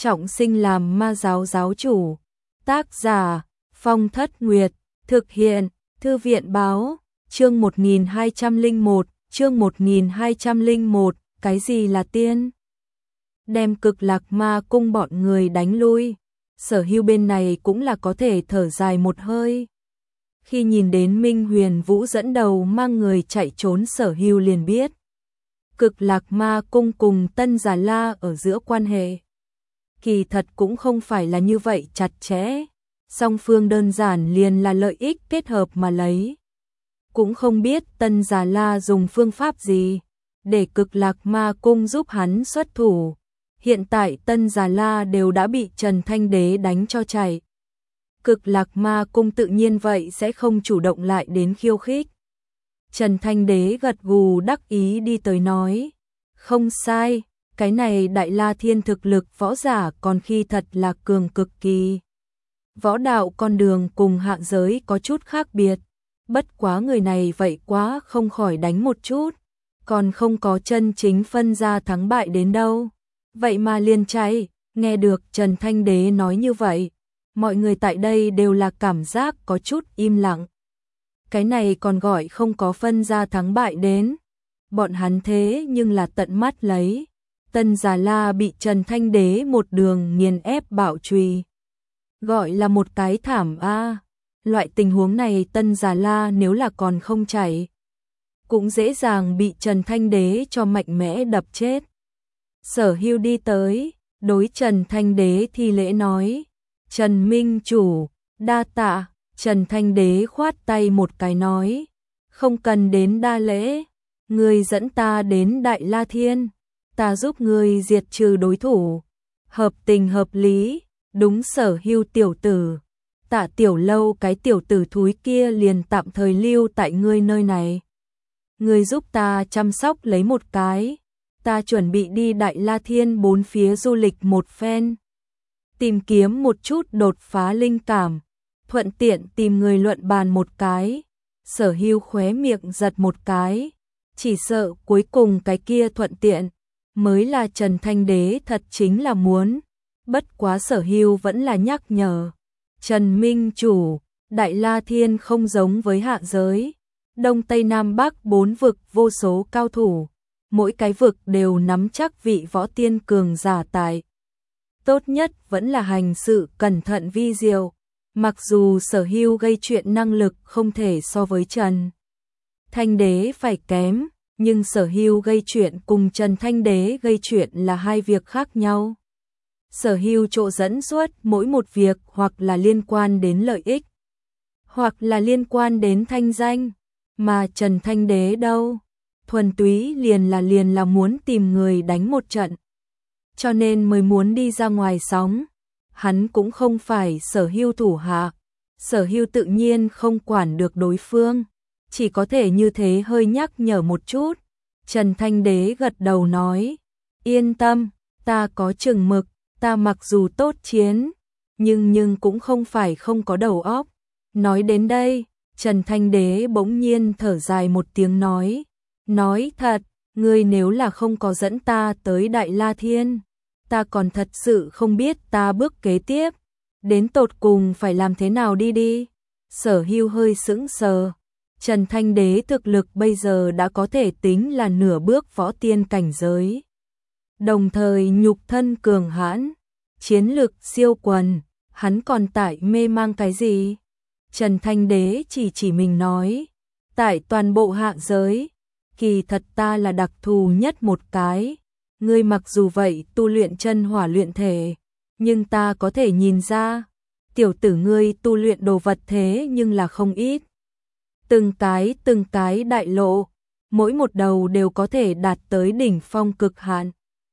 trọng sinh làm ma giáo giáo chủ. Tác giả Phong Thất Nguyệt. Thực hiện Thư viện báo. Chương 1201. Chương 1201. Cái gì là tiên? Đem Cực Lạc Ma Cung bọn người đánh lui. Sở Hưu bên này cũng là có thể thở dài một hơi. Khi nhìn đến Minh Huyền Vũ dẫn đầu mang người chạy trốn, Sở Hưu liền biết Cực Lạc Ma Cung cùng Tân Già La ở giữa quan hệ kỳ thật cũng không phải là như vậy chặt chẽ, song phương đơn giản liền là lợi ích kết hợp mà lấy. Cũng không biết Tân Già La dùng phương pháp gì để Cực Lạc Ma Cung giúp hắn xuất thủ. Hiện tại Tân Già La đều đã bị Trần Thanh Đế đánh cho chạy. Cực Lạc Ma Cung tự nhiên vậy sẽ không chủ động lại đến khiêu khích. Trần Thanh Đế gật gù đắc ý đi tới nói, không sai, cái này Đại La Thiên thực lực võ giả còn khi thật là cường cực kỳ. Võ đạo con đường cùng hạ giới có chút khác biệt, bất quá người này vậy quá không khỏi đánh một chút, còn không có chân chính phân ra thắng bại đến đâu. Vậy mà liền chạy. Nghe được Trần Thanh Đế nói như vậy, mọi người tại đây đều là cảm giác có chút im lặng. Cái này còn gọi không có phân ra thắng bại đến. Bọn hắn thế nhưng là tận mắt lấy Tân Già La bị Trần Thanh Đế một đường nghiền ép bạo chùy. Gọi là một cái thảm a. Loại tình huống này Tân Già La nếu là còn không chạy, cũng dễ dàng bị Trần Thanh Đế cho mạnh mẽ đập chết. Sở Hưu đi tới, đối Trần Thanh Đế thi lễ nói, Trần Minh Chủ, đa tạ. Trần Thanh Đế khoát tay một cái nói, không cần đến đa lễ, ngươi dẫn ta đến Đại La Thiên, ta giúp ngươi diệt trừ đối thủ, hợp tình hợp lý. Đúng. Sở Hưu tiểu tử, Tạ Tiểu Lâu cái tiểu tử thúi kia liền tạm thời lưu tại ngươi nơi này. Ngươi giúp ta chăm sóc lấy một cái, ta chuẩn bị đi Đại La Thiên bốn phía du lịch một phen, tìm kiếm một chút đột phá linh cảm, thuận tiện tìm người luận bàn một cái. Sở Hưu khóe miệng giật một cái, chỉ sợ cuối cùng cái kia thuận tiện mới là Trần Thanh Đế thật chính là muốn. Bất quá Sở Hưu vẫn là nhắc nhở, Trần Minh Chủ, Đại La Thiên không giống với hạ giới, Đông Tây Nam Bắc bốn vực vô số cao thủ, mỗi cái vực đều nắm chắc vị võ tiên cường giả tại. Tốt nhất vẫn là hành sự cẩn thận vi diệu. Mặc dù Sở Hưu gây chuyện năng lực không thể so với Trần Thanh Đế phải kém, nhưng Sở Hưu gây chuyện cùng Trần Thanh Đế gây chuyện là hai việc khác nhau. Sở Hưu chỗ dẫn xuất mỗi một việc hoặc là liên quan đến lợi ích, hoặc là liên quan đến thanh danh, mà Trần Thanh Đế đâu, thuần túy liền là muốn tìm người đánh một trận, cho nên mới muốn đi ra ngoài sóng. Hắn cũng không phải Sở Hưu thủ hạ, Sở Hưu tự nhiên không quản được đối phương, chỉ có thể như thế hơi nhắc nhở một chút. Trần Thanh Đế gật đầu nói, yên tâm, ta có chừng mực, ta mặc dù tốt chiến, nhưng cũng không phải không có đầu óc. Nói đến đây, Trần Thanh Đế bỗng nhiên thở dài một tiếng nói thật, ngươi nếu là không có dẫn ta tới Đại La Thiên, ta còn thật sự không biết ta bước kế tiếp đến tột cùng phải làm thế nào đi. Sở Hưu hơi sững sờ. Trần Thanh Đế thực lực bây giờ đã có thể tính là nửa bước võ tiên cảnh giới, đồng thời nhục thân cường hãn, chiến lực siêu quần, hắn còn tại mê mang cái gì? Trần Thanh Đế chỉ mình nói, tại toàn bộ hạ giới, kỳ thật ta là đặc thù nhất một cái. Ngươi mặc dù vậy tu luyện chân hỏa luyện thể, nhưng ta có thể nhìn ra, tiểu tử ngươi tu luyện đồ vật thế nhưng là không ít. Từng cái đại lộ, mỗi một đầu đều có thể đạt tới đỉnh phong cực hạn.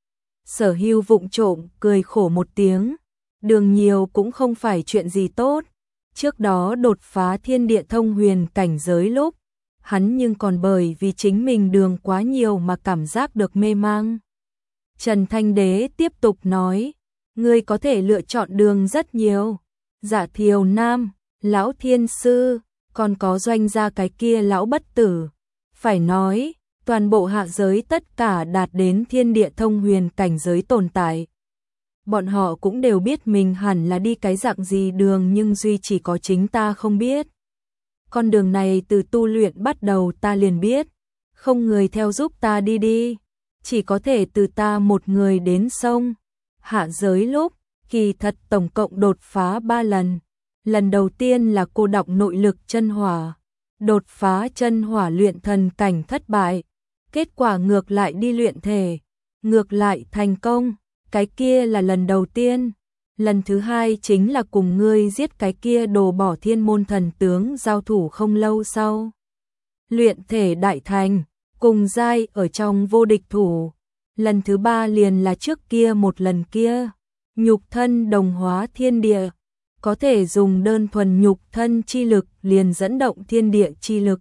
Sở Hưu vụng trộm cười khổ một tiếng, đường nhiều cũng không phải chuyện gì tốt. Trước đó đột phá thiên địa thông huyền cảnh giới lúc, hắn nhưng còn bởi vì chính mình đường quá nhiều mà cảm giác được mê mang. Trần Thanh Đế tiếp tục nói, ngươi có thể lựa chọn đường rất nhiều, Dạ Thiều Nam, Lão Thiên Sư, còn có Doanh gia cái kia Lão Bất Tử. Phải nói, toàn bộ hạ giới tất cả đạt đến thiên địa thông huyền cảnh giới tồn tại, bọn họ cũng đều biết mình hẳn là đi cái dạng gì đường, nhưng duy chỉ có chính ta không biết. Con đường này từ tu luyện bắt đầu ta liền biết, không người theo giúp ta đi, chỉ có thể từ ta một người đến sông hạ giới. Lúc kỳ thật tổng cộng đột phá 3 lần. Lần đầu tiên là cô đọc nội lực chân hỏa, đột phá chân hỏa luyện thần cảnh thất bại, kết quả ngược lại đi luyện thể, ngược lại thành công, cái kia là lần đầu tiên. Lần thứ hai chính là cùng ngươi giết cái kia đồ bỏ thiên môn thần tướng giao thủ không lâu sau. Luyện thể đại thành, cùng giai ở trong vô địch thủ. Lần thứ ba liền là trước kia một lần kia, nhục thân đồng hóa thiên địa, có thể dùng đơn thuần nhục thân chi lực liền dẫn động thiên địa chi lực.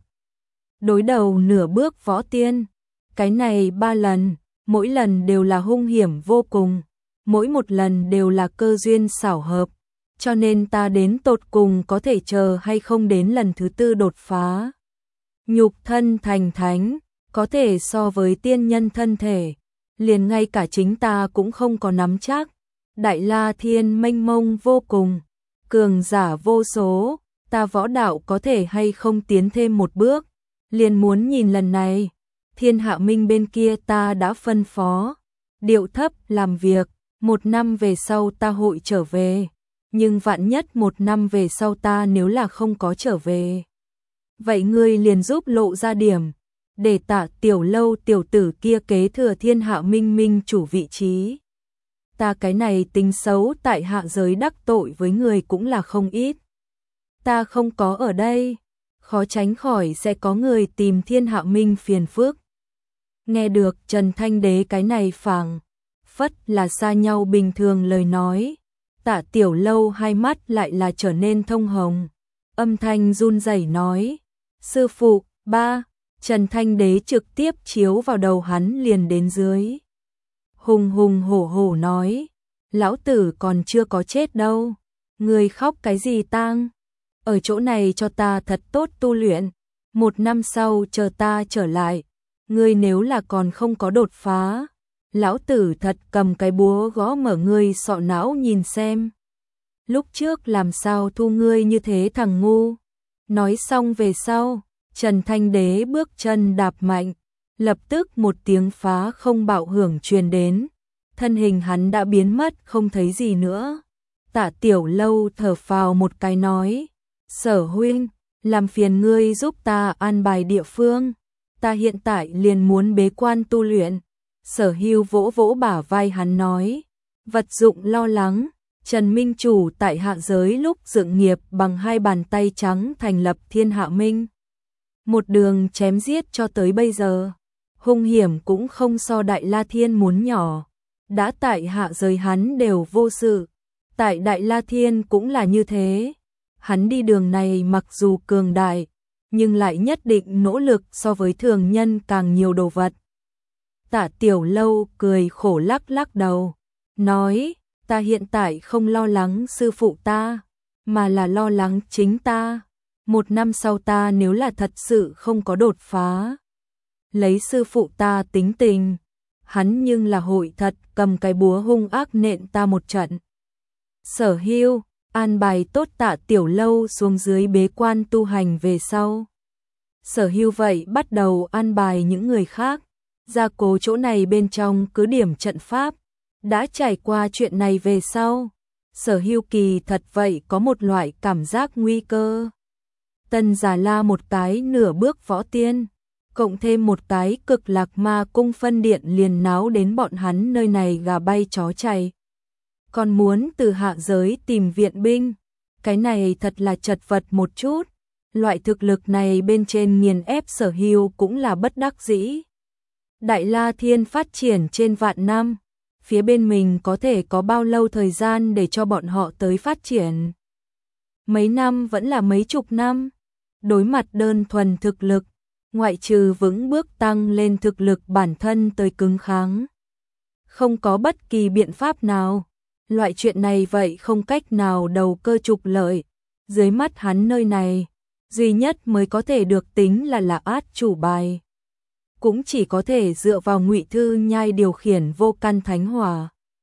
Đối đầu nửa bước võ tiên, cái này 3 lần, mỗi lần đều là hung hiểm vô cùng, mỗi một lần đều là cơ duyên xảo hợp, cho nên ta đến tột cùng có thể chờ hay không đến lần thứ 4 đột phá. Nhục thân thành thánh, có thể so với tiên nhân thân thể, liền ngay cả chính ta cũng không có nắm chắc. Đại La Thiên mênh mông vô cùng, cường giả vô số, ta võ đạo có thể hay không tiến thêm một bước, liền muốn nhìn lần này. Thiên Hạ Minh bên kia ta đã phân phó, điệu thấp làm việc, 1 năm về sau ta hội trở về, nhưng vạn nhất 1 năm về sau ta nếu là không có trở về, vậy ngươi liền giúp lộ ra điểm, để Tạ Tiểu Lâu tiểu tử kia kế thừa Thiên Hạ Minh minh chủ vị trí. Ta cái này tính xấu tại hạ giới đắc tội với người cũng là không ít. Ta không có ở đây, khó tránh khỏi sẽ có người tìm Thiên Hạ Minh phiền phức. Nghe được Trần Thanh Đế cái này phảng phất là xa nhau bình thường lời nói, Tạ Tiểu Lâu hai mắt lại là trở nên thông hồng, âm thanh run rẩy nói: "Sư phụ, ba." Trần Thanh Đế trực tiếp chiếu vào đầu hắn liền đến dưới. Hùng hùng hổ hổ nói: "Lão tử còn chưa có chết đâu, ngươi khóc cái gì tang? Ở chỗ này cho ta thật tốt tu luyện, 1 năm sau chờ ta trở lại, ngươi nếu là còn không có đột phá, lão tử thật cầm cái búa gõ mở ngươi sọ não nhìn xem. Lúc trước làm sao thu ngươi như thế thằng ngu." Nói xong về sau, Trần Thanh Đế bước chân đạp mạnh, lập tức một tiếng phá không bạo hưởng truyền đến, thân hình hắn đã biến mất không thấy gì nữa. Tạ Tiểu Lâu thở phào một cái nói: "Sở huynh, làm phiền ngươi giúp ta an bài địa phương, ta hiện tại liền muốn bế quan tu luyện." Sở Hưu vỗ vỗ bả vai hắn nói: "Vật dụng lo lắng, Trần Minh Chủ tại hạ giới lúc dựng nghiệp bằng 2 bàn tay trắng thành lập Thiên Hạ Minh. Một đường chém giết cho tới bây giờ, hung hiểm cũng không so Đại La Thiên muốn nhỏ, đã tại hạ giới hắn đều vô sự, tại Đại La Thiên cũng là như thế. Hắn đi đường này mặc dù cường đại, nhưng lại nhất định nỗ lực so với thường nhân càng nhiều đồ vật." Tạ Tiểu Lâu cười khổ lắc lắc đầu, nói: "Ta hiện tại không lo lắng sư phụ ta, mà là lo lắng chính ta. 1 năm sau ta nếu là thật sự không có đột phá, lấy sư phụ ta tính tình, hắn nhưng là hội thật cầm cái búa hung ác nện ta một trận." Sở Hưu an bài tốt Tạ Tiểu Lâu xuống dưới bế quan tu hành về sau, Sở Hưu vậy bắt đầu an bài những người khác gia cố chỗ này bên trong cứ điểm trận pháp. Đã trải qua chuyện này về sau, Sở Hưu kỳ thật vậy có một loại cảm giác nguy cơ. Tân Già La một cái nửa bước võ tiên, cộng thêm một cái Cực Lạc Ma Cung phân điện liền náo đến bọn hắn nơi này gà bay chó chạy. Còn muốn từ hạ giới tìm viện binh, cái này thật là chật vật một chút. Loại thực lực này bên trên nghiền ép Sở Hưu cũng là bất đắc dĩ. Đại La Thiên phát triển trên vạn năm, phía bên mình có thể có bao lâu thời gian để cho bọn họ tới phát triển? Mấy năm vẫn là mấy chục năm. Đối mặt đơn thuần thực lực, ngoại trừ vững bước tăng lên thực lực bản thân tới cứng kháng, không có bất kỳ biện pháp nào. Loại chuyện này vậy không cách nào đầu cơ trục lợi. Dưới mắt hắn nơi này, duy nhất mới có thể được tính là át chủ bài. Cũng chỉ có thể dựa vào Ngụy Thư Nhai điều khiển vô căn thánh hỏa.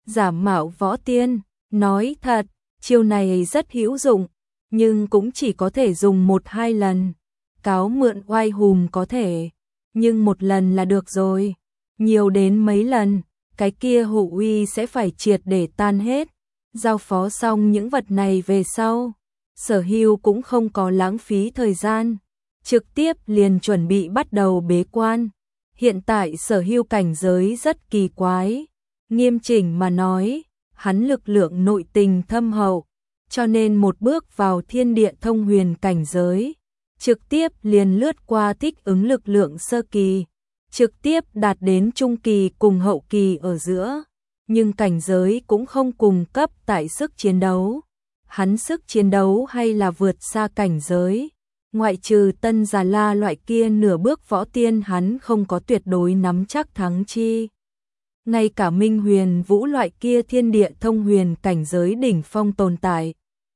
giả mạo võ tiên, nói thật, chiêu này rất hữu dụng, nhưng cũng chỉ có thể dùng 1-2 lần. Cáo mượn oai hùm có thể, nhưng một lần là được rồi. Nhiều đến mấy lần, cái kia hổ uy sẽ phải triệt để tan hết. Giao phó xong những vật này về sau, Sở Hưu cũng không có lãng phí thời gian, trực tiếp liền chuẩn bị bắt đầu bế quan. Hiện tại Sở Hưu cảnh giới rất kỳ quái, nghiêm chỉnh mà nói, hắn lực lượng nội tình thâm hậu, cho nên một bước vào thiên địa thông huyền cảnh giới, trực tiếp liền lướt qua thích ứng lực lượng sơ kỳ, trực tiếp đạt đến trung kỳ cùng hậu kỳ ở giữa, nhưng cảnh giới cũng không cùng cấp tại sức chiến đấu. Hắn sức chiến đấu hay là vượt xa cảnh giới, ngoại trừ Tân Già La loại kia nửa bước võ tiên hắn không có tuyệt đối nắm chắc thắng chi. Ngay cả Minh Huyền Vũ loại kia thiên địa thông huyền cảnh giới đỉnh phong tồn tại,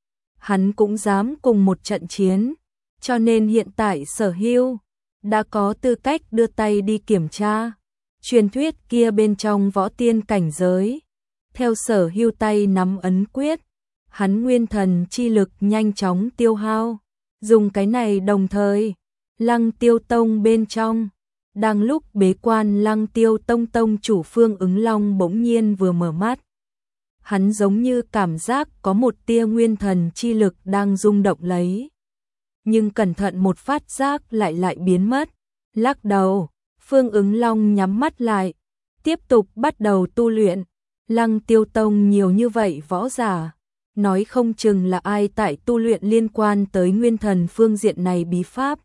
hắn cũng dám cùng một trận chiến, cho nên hiện tại Sở Hưu đã có tư cách đưa tay đi kiểm tra truyền thuyết kia bên trong võ tiên cảnh giới. Theo Sở Hưu tay nắm ấn quyết, hắn nguyên thần chi lực nhanh chóng tiêu hao, dùng cái này đồng thời, Lăng Tiêu Tông bên trong, đang lúc bế quan Lăng Tiêu Tông tông chủ Phương Ứng Long bỗng nhiên vừa mở mắt. Hắn giống như cảm giác có một tia nguyên thần chi lực đang rung động lấy. Nhưng cẩn thận một phát giác lại biến mất. Lắc đầu, Phương Ứng Long nhắm mắt lại, tiếp tục bắt đầu tu luyện. Lăng Tiêu Tông nhiều như vậy võ giả, nói không chừng là ai tại tu luyện liên quan tới nguyên thần phương diện này bí pháp.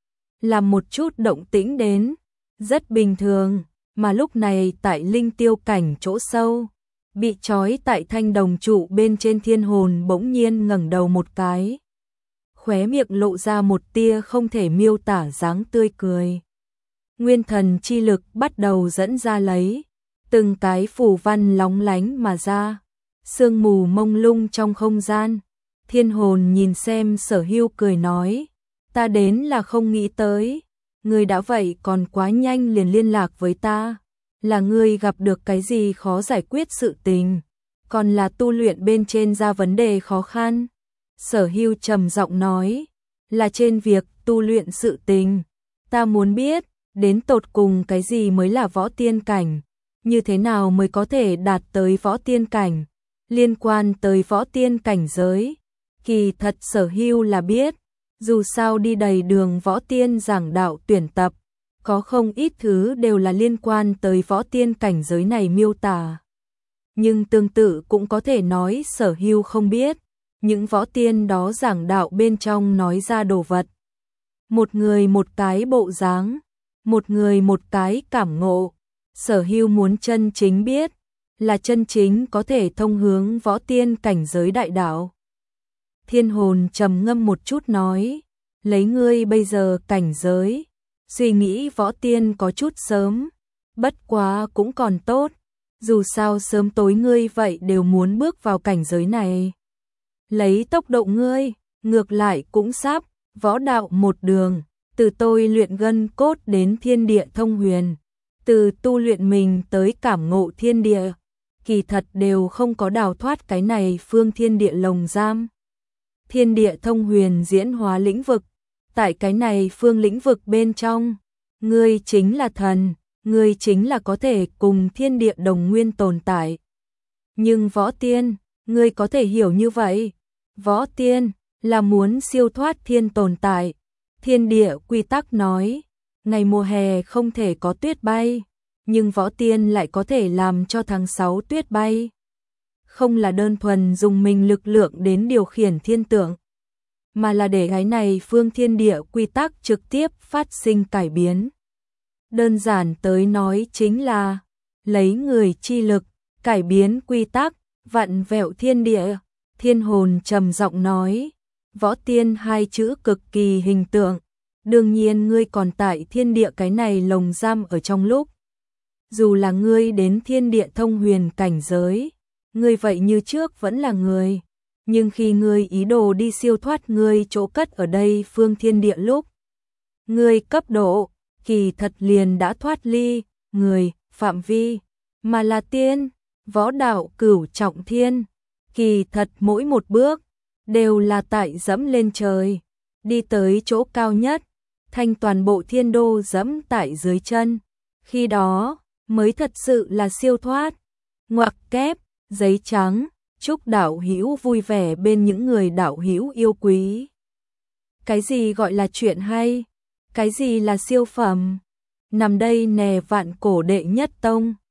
Làm một chút động tĩnh đến, rất bình thường, mà lúc này tại linh tiêu cảnh chỗ sâu, bị trói tại thanh đồng trụ bên trên Thiên Hồn bỗng nhiên ngẩng đầu một cái. Khóe miệng lộ ra một tia không thể miêu tả dáng tươi cười. Nguyên thần chi lực bắt đầu dẫn ra lấy, từng cái phù văn lóng lánh mà ra, sương mù mông lung trong không gian. Thiên Hồn nhìn xem Sở Hưu cười nói, ta đến là không nghĩ tới, ngươi đã vậy còn quá nhanh liền liên lạc với ta, là ngươi gặp được cái gì khó giải quyết sự tình, còn là tu luyện bên trên ra vấn đề khó khăn. Sở Hưu trầm giọng nói, là trên việc tu luyện sự tình, ta muốn biết, đến tột cùng cái gì mới là võ tiên cảnh, như thế nào mới có thể đạt tới võ tiên cảnh, liên quan tới võ tiên cảnh giới. Kỳ thật Sở Hưu là biết, dù sao đi đầy đường võ tiên giảng đạo tuyển tập, có không ít thứ đều là liên quan tới võ tiên cảnh giới này miêu tả. Nhưng tương tự cũng có thể nói Sở Hưu không biết, những võ tiên đó giảng đạo bên trong nói ra đồ vật. Một người một cái bộ dáng, một người một cái cảm ngộ. Sở Hưu muốn chân chính biết, là chân chính có thể thông hướng võ tiên cảnh giới đại đạo. Thiên Hồn trầm ngâm một chút nói, lấy ngươi bây giờ cảnh giới, suy nghĩ võ tiên có chút sớm, bất quá cũng còn tốt, dù sao sớm tối ngươi vậy đều muốn bước vào cảnh giới này. Lấy tốc độ ngươi, ngược lại cũng sắp, võ đạo một đường, từ tôi luyện gân cốt đến thiên địa thông huyền, từ tu luyện mình tới cảm ngộ thiên địa, kỳ thật đều không có đào thoát cái này phương thiên địa lồng giam. Thiên địa thông huyền diễn hóa lĩnh vực, tại cái này phương lĩnh vực bên trong, ngươi chính là thần, ngươi chính là có thể cùng thiên địa đồng nguyên tồn tại. Nhưng võ tiên, ngươi có thể hiểu như vậy, võ tiên là muốn siêu thoát thiên tồn tại. Thiên địa quy tắc nói, ngày mùa hè không thể có tuyết bay, nhưng võ tiên lại có thể làm cho tháng 6 tuyết bay. Không là đơn thuần dùng mình lực lượng đến điều khiển thiên tượng, mà là để cái này phương thiên địa quy tắc trực tiếp phát sinh cải biến. Đơn giản tới nói chính là lấy người chi lực, cải biến quy tắc, vặn vẹo thiên địa. Thiên Hồn trầm giọng nói, võ tiên hai chữ cực kỳ hình tượng, đương nhiên ngươi còn tại thiên địa cái này lồng giam ở trong lúc. Dù là ngươi đến thiên địa thông huyền cảnh giới, ngươi vậy như trước vẫn là người, nhưng khi ngươi ý đồ đi siêu thoát ngươi chỗ cất ở đây phương thiên địa lúc, ngươi cấp độ, kỳ thật liền đã thoát ly, người, phạm vi, mà là tiên, võ đạo cửu trọng thiên, kỳ thật mỗi một bước đều là tại dẫm lên trời, đi tới chỗ cao nhất, thành toàn bộ thiên đô dẫm tại dưới chân, khi đó mới thật sự là siêu thoát. Ngoặc kép, giấy trắng, chúc đạo hữu vui vẻ bên những người đạo hữu yêu quý. Cái gì gọi là chuyện hay? Cái gì là siêu phẩm? Nằm đây nè vạn cổ đệ nhất tông.